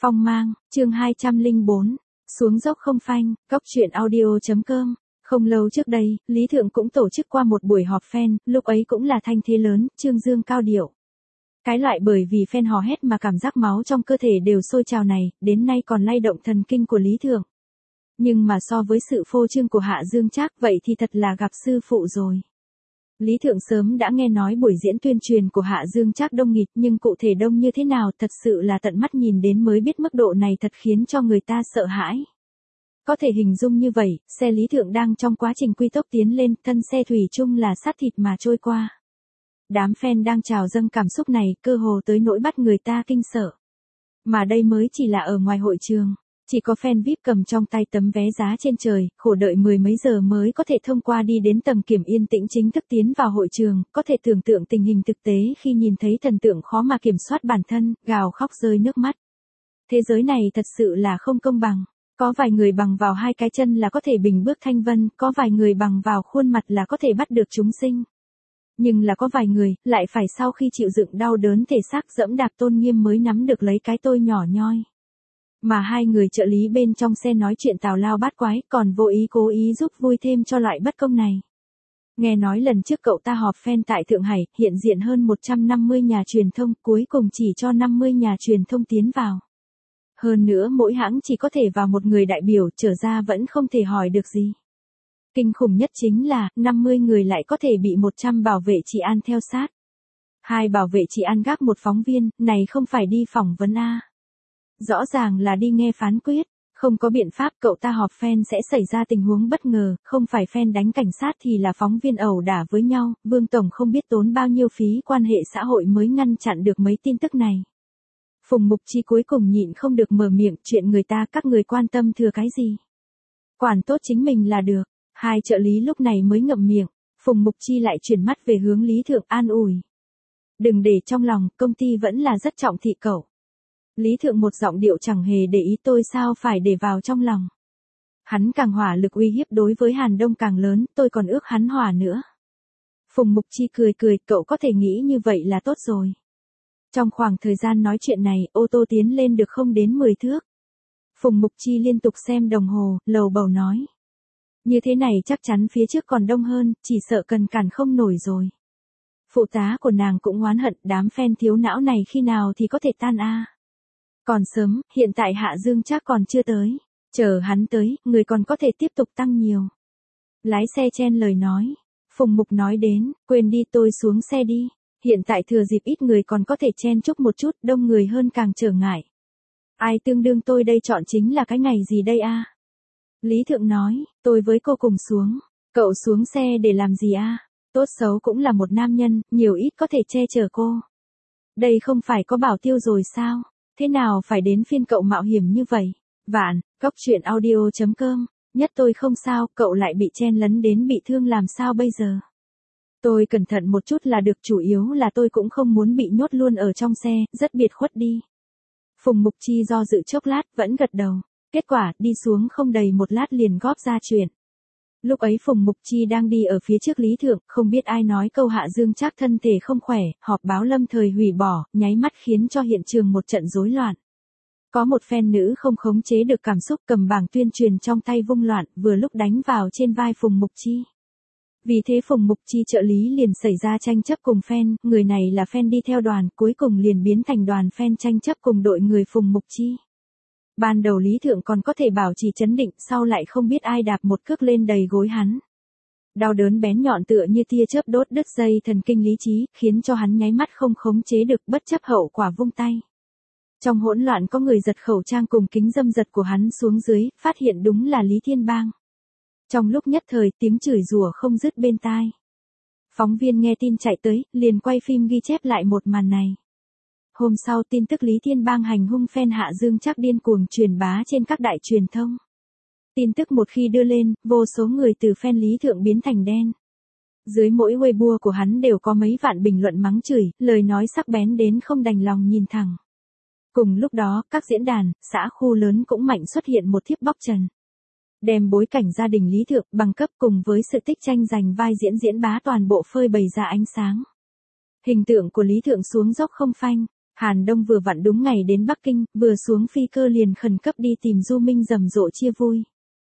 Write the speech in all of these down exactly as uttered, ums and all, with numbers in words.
Phong mang, chương hai trăm lẻ bốn, xuống dốc không phanh, góc truyện audio chấm com. Không lâu trước đây, Lý Thượng cũng tổ chức qua một buổi họp fan, lúc ấy cũng là thanh thế lớn, trương dương cao điệu. Cái loại bởi vì fan hò hét mà cảm giác máu trong cơ thể đều sôi trào này, đến nay còn lay động thần kinh của Lý Thượng. Nhưng mà so với sự phô trương của Hạ Dương Trác vậy thì thật là gặp sư phụ rồi. Lý Thượng sớm đã nghe nói buổi diễn tuyên truyền của Hạ Dương Trác đông nghịt, nhưng cụ thể đông như thế nào thật sự là tận mắt nhìn đến mới biết, mức độ này thật khiến cho người ta sợ hãi. Có thể hình dung như vậy, xe Lý Thượng đang trong quá trình quy tốc tiến lên, thân xe thủy chung là sát thịt mà trôi qua. Đám fan đang trào dâng cảm xúc này, cơ hồ tới nỗi bắt người ta kinh sợ. Mà đây mới chỉ là ở ngoài hội trường. Chỉ có fan vi ai pi cầm trong tay tấm vé giá trên trời, khổ đợi mười mấy giờ mới có thể thông qua đi đến tầng kiểm yên tĩnh chính thức tiến vào hội trường, có thể tưởng tượng tình hình thực tế khi nhìn thấy thần tượng khó mà kiểm soát bản thân, gào khóc rơi nước mắt. Thế giới này thật sự là không công bằng. Có vài người bằng vào hai cái chân là có thể bình bước thanh vân, có vài người bằng vào khuôn mặt là có thể bắt được chúng sinh. Nhưng là có vài người, lại phải sau khi chịu đựng đau đớn thể xác dẫm đạp tôn nghiêm mới nắm được lấy cái tôi nhỏ nhoi. Mà hai người trợ lý bên trong xe nói chuyện tào lao bát quái, còn vô ý cố ý giúp vui thêm cho loại bất công này. Nghe nói lần trước cậu ta họp fan tại Thượng Hải, hiện diện hơn một trăm năm mươi nhà truyền thông, cuối cùng chỉ cho năm mươi nhà truyền thông tiến vào. Hơn nữa mỗi hãng chỉ có thể vào một người đại biểu, trở ra vẫn không thể hỏi được gì. Kinh khủng nhất chính là, năm mươi người lại có thể bị một trăm bảo vệ trị an theo sát. Hai bảo vệ trị an gác một phóng viên, này không phải đi phỏng vấn a. Rõ ràng là đi nghe phán quyết, không có biện pháp, cậu ta họp fan sẽ xảy ra tình huống bất ngờ, không phải fan đánh cảnh sát thì là phóng viên ẩu đả với nhau, Vương Tổng không biết tốn bao nhiêu phí quan hệ xã hội mới ngăn chặn được mấy tin tức này. Phùng Mục Chi cuối cùng nhịn không được mở miệng, chuyện người ta các người quan tâm thừa cái gì. Quản tốt chính mình là được, hai trợ lý lúc này mới ngậm miệng, Phùng Mục Chi lại chuyển mắt về hướng Lý Thượng an ủi. Đừng để trong lòng, công ty vẫn là rất trọng thị cậu. Lý Thượng một giọng điệu chẳng hề để ý, tôi sao phải để vào trong lòng. Hắn càng hỏa lực uy hiếp đối với Hàn Đông càng lớn, tôi còn ước hắn hỏa nữa. Phùng Mục Chi cười cười, cậu có thể nghĩ như vậy là tốt rồi. Trong khoảng thời gian nói chuyện này, ô tô tiến lên được không đến mười thước. Phùng Mục Chi liên tục xem đồng hồ, lầu bầu nói. Như thế này chắc chắn phía trước còn đông hơn, chỉ sợ cần cản không nổi rồi. Phụ tá của nàng cũng oán hận, đám fan thiếu não này khi nào thì có thể tan a. Còn sớm, hiện tại Hạ Dương Trác còn chưa tới. Chờ hắn tới, người còn có thể tiếp tục tăng nhiều. Lái xe chen lời nói. Phùng Mục nói đến, quên đi, tôi xuống xe đi. Hiện tại thừa dịp ít người còn có thể chen chúc một chút, đông người hơn càng trở ngại. Ai tương đương tôi đây chọn chính là cái ngày gì đây a? Lý Thượng nói, tôi với cô cùng xuống. Cậu xuống xe để làm gì a? Tốt xấu cũng là một nam nhân, nhiều ít có thể che chở cô. Đây không phải có bảo tiêu rồi sao? Thế nào phải đến phiên cậu mạo hiểm như vậy? Vạn, góc truyện audio chấm com, nhất tôi không sao, cậu lại bị chen lấn đến bị thương làm sao bây giờ? Tôi cẩn thận một chút là được, chủ yếu là tôi cũng không muốn bị nhốt luôn ở trong xe, rất biệt khuất đi. Phùng Mục Chi do dự chốc lát, vẫn gật đầu. Kết quả, đi xuống không đầy một lát liền góp ra chuyện. Lúc ấy Phùng Mục Chi đang đi ở phía trước Lý Thượng, không biết ai nói câu Hạ Dương Trác thân thể không khỏe, họp báo lâm thời hủy bỏ, nháy mắt khiến cho hiện trường một trận rối loạn. Có một fan nữ không khống chế được cảm xúc, cầm bảng tuyên truyền trong tay vung loạn, vừa lúc đánh vào trên vai Phùng Mục Chi. Vì thế Phùng Mục Chi trợ lý liền xảy ra tranh chấp cùng fan, người này là fan đi theo đoàn, cuối cùng liền biến thành đoàn fan tranh chấp cùng đội người Phùng Mục Chi. Ban đầu Lý Thượng còn có thể bảo trì trấn định, sau lại không biết ai đạp một cước lên đầy gối hắn. Đau đớn bén nhọn tựa như tia chớp đốt đứt dây thần kinh lý trí, khiến cho hắn nháy mắt không khống chế được, bất chấp hậu quả vung tay. Trong hỗn loạn có người giật khẩu trang cùng kính dâm giật của hắn xuống dưới, phát hiện đúng là Lý Thiên Bang. Trong lúc nhất thời tiếng chửi rủa không dứt bên tai. Phóng viên nghe tin chạy tới, liền quay phim ghi chép lại một màn này. Hôm sau tin tức Lý Thiên Bang hành hung fan Hạ Dương Trác điên cuồng truyền bá trên các đại truyền thông. Tin tức một khi đưa lên, vô số người từ fan Lý Thượng biến thành đen. Dưới mỗi Weibo của hắn đều có mấy vạn bình luận mắng chửi, lời nói sắc bén đến không đành lòng nhìn thẳng. Cùng lúc đó, các diễn đàn, xã khu lớn cũng mạnh xuất hiện một thiếp bóc trần. Đem bối cảnh gia đình Lý Thượng bằng cấp cùng với sự tích tranh giành vai diễn diễn bá toàn bộ phơi bày ra ánh sáng. Hình tượng của Lý Thượng xuống dốc không phanh. Hàn Đông vừa vặn đúng ngày đến Bắc Kinh, vừa xuống phi cơ liền khẩn cấp đi tìm Du Minh rầm rộ chia vui.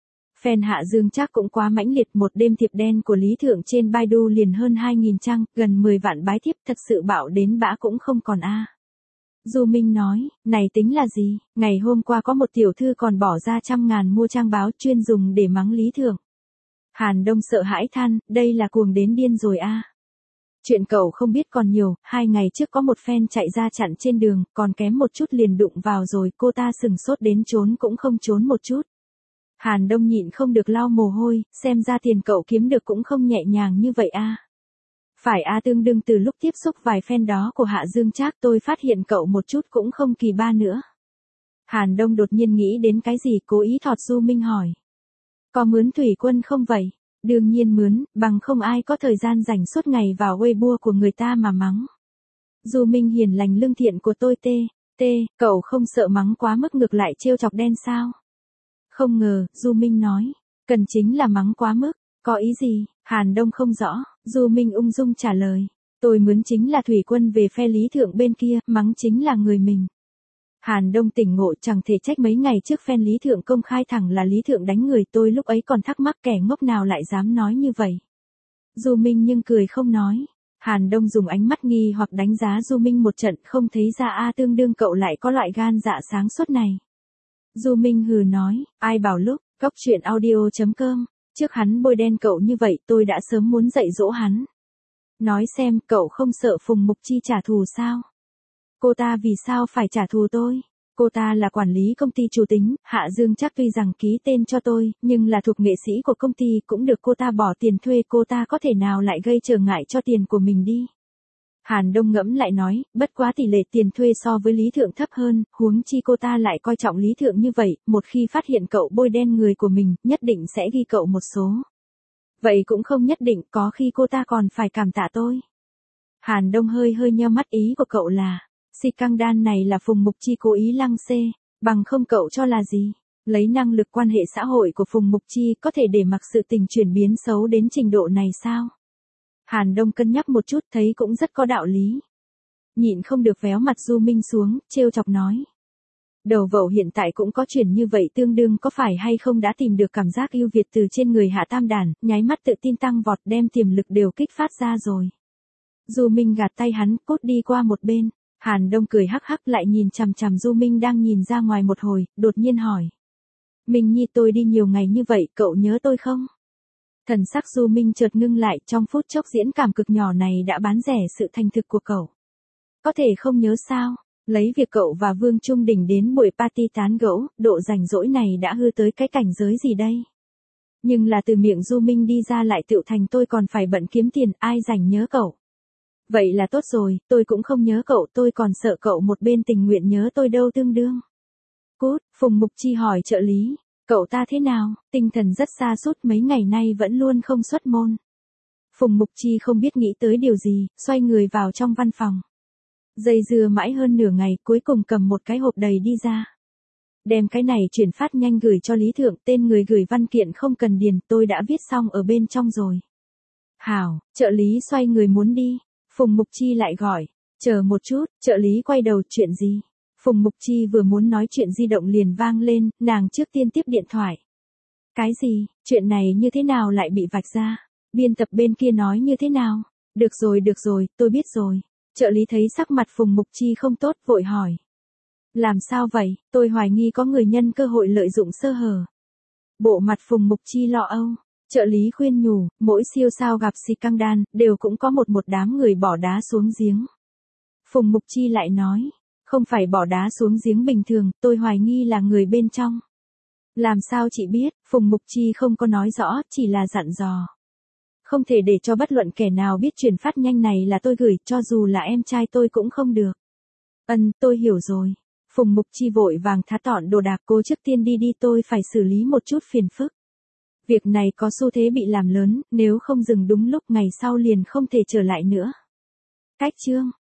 Fan Hạ Dương Trác cũng quá mãnh liệt, một đêm thiệp đen của Lý Thượng trên Baidu liền hơn hai nghìn trang, gần mười vạn bái thiếp, thật sự bạo đến bã cũng không còn a. Du Minh nói, này tính là gì, ngày hôm qua có một tiểu thư còn bỏ ra trăm ngàn mua trang báo chuyên dùng để mắng Lý Thượng. Hàn Đông sợ hãi than, đây là cuồng đến điên rồi a. Chuyện cậu không biết còn nhiều, hai ngày trước có một fan chạy ra chặn trên đường, còn kém một chút liền đụng vào rồi, cô ta sừng sốt đến trốn cũng không trốn một chút. Hàn Đông nhịn không được lau mồ hôi, xem ra tiền cậu kiếm được cũng không nhẹ nhàng như vậy a. Phải a, tương đương từ lúc tiếp xúc vài fan đó của Hạ Dương Trác tôi phát hiện cậu một chút cũng không kỳ ba nữa. Hàn Đông đột nhiên nghĩ đến cái gì, cố ý thọt Du Minh hỏi. Có mướn thủy quân không vậy? Đương nhiên mướn, bằng không ai có thời gian rảnh suốt ngày vào Weibo của người ta mà mắng. Du Minh hiền lành lương thiện của tôi tê, tê, cậu không sợ mắng quá mức ngược lại trêu chọc đen sao? Không ngờ, Du Minh nói, cần chính là mắng quá mức, có ý gì? Hàn Đông không rõ, Du Minh ung dung trả lời, tôi mướn chính là thủy quân về phe Lý Thượng bên kia, mắng chính là người mình. Hàn Đông tỉnh ngộ, chẳng thể trách mấy ngày trước fan Lý Thượng công khai thẳng là Lý Thượng đánh người, tôi lúc ấy còn thắc mắc kẻ ngốc nào lại dám nói như vậy. Du Minh nhưng cười không nói. Hàn Đông dùng ánh mắt nghi hoặc đánh giá Du Minh một trận, không thấy ra a, tương đương cậu lại có loại gan dạ sáng suốt này. Du Minh hừ nói, ai bảo lúc, góc chuyện audio chấm com, trước hắn bôi đen cậu như vậy tôi đã sớm muốn dạy dỗ hắn. Nói xem, cậu không sợ Phùng Mục Chi trả thù sao? Cô ta vì sao phải trả thù tôi? Cô ta là quản lý công ty chủ tính, Hạ Dương Trác tuy rằng ký tên cho tôi, nhưng là thuộc nghệ sĩ của công ty, cũng được cô ta bỏ tiền thuê, cô ta có thể nào lại gây trở ngại cho tiền của mình đi? Hàn Đông ngẫm lại nói, bất quá tỷ lệ tiền thuê so với Lý Thượng thấp hơn, huống chi cô ta lại coi trọng Lý Thượng như vậy, một khi phát hiện cậu bôi đen người của mình, nhất định sẽ ghi cậu một số. Vậy cũng không nhất định, có khi cô ta còn phải cảm tạ tôi. Hàn Đông hơi hơi nheo mắt, ý của cậu là, si căng đan này là Phùng Mục Chi cố ý lăng xê, bằng không cậu cho là gì? Lấy năng lực quan hệ xã hội của Phùng Mục Chi có thể để mặc sự tình chuyển biến xấu đến trình độ này sao? Hàn Đông cân nhắc một chút thấy cũng rất có đạo lý. Nhịn không được véo mặt Du Minh xuống, trêu chọc nói. Đầu vậu hiện tại cũng có chuyển như vậy, tương đương có phải hay không đã tìm được cảm giác ưu việt từ trên người Hạ Tam Đản, nháy mắt tự tin tăng vọt, đem tiềm lực đều kích phát ra rồi. Du Minh gạt tay hắn, cốt đi qua một bên. Hàn Đông cười hắc hắc lại nhìn chằm chằm Du Minh đang nhìn ra ngoài một hồi, đột nhiên hỏi. Minh Nhi, tôi đi nhiều ngày như vậy, cậu nhớ tôi không? Thần sắc Du Minh chợt ngưng lại, trong phút chốc diễn cảm cực nhỏ này đã bán rẻ sự thành thực của cậu. Có thể không nhớ sao? Lấy việc cậu và Vương Trung Đình đến buổi party tán gẫu, độ rảnh rỗi này đã hư tới cái cảnh giới gì đây? Nhưng là từ miệng Du Minh đi ra lại tựu thành tôi còn phải bận kiếm tiền, ai rảnh nhớ cậu? Vậy là tốt rồi, tôi cũng không nhớ cậu, tôi còn sợ cậu một bên tình nguyện nhớ tôi đâu tương đương. Cút, Phùng Mục Chi hỏi trợ lý, cậu ta thế nào, tinh thần rất sa sút, mấy ngày nay vẫn luôn không xuất môn. Phùng Mục Chi không biết nghĩ tới điều gì, xoay người vào trong văn phòng. Dây dưa mãi hơn nửa ngày, cuối cùng cầm một cái hộp đầy đi ra. Đem cái này chuyển phát nhanh gửi cho Lý Thượng, tên người gửi văn kiện không cần điền, tôi đã viết xong ở bên trong rồi. Hảo, trợ lý xoay người muốn đi. Phùng Mục Chi lại gọi, chờ một chút, trợ lý quay đầu, chuyện gì? Phùng Mục Chi vừa muốn nói chuyện di động liền vang lên, nàng trước tiên tiếp điện thoại. Cái gì, chuyện này như thế nào lại bị vạch ra? Biên tập bên kia nói như thế nào? Được rồi được rồi, tôi biết rồi. Trợ lý thấy sắc mặt Phùng Mục Chi không tốt, vội hỏi. Làm sao vậy, tôi hoài nghi có người nhân cơ hội lợi dụng sơ hở. Bộ mặt Phùng Mục Chi lo âu. Trợ lý khuyên nhủ, mỗi siêu sao gặp si căng đan, đều cũng có một một đám người bỏ đá xuống giếng. Phùng Mục Chi lại nói, không phải bỏ đá xuống giếng bình thường, tôi hoài nghi là người bên trong. Làm sao chị biết, Phùng Mục Chi không có nói rõ, chỉ là dặn dò. Không thể để cho bất luận kẻ nào biết chuyển phát nhanh này là tôi gửi, cho dù là em trai tôi cũng không được. Ân, tôi hiểu rồi. Phùng Mục Chi vội vàng thá tọn đồ đạc, cô trước tiên đi đi, tôi phải xử lý một chút phiền phức. Việc này có xu thế bị làm lớn, nếu không dừng đúng lúc ngày sau liền không thể trở lại nữa. Cách chương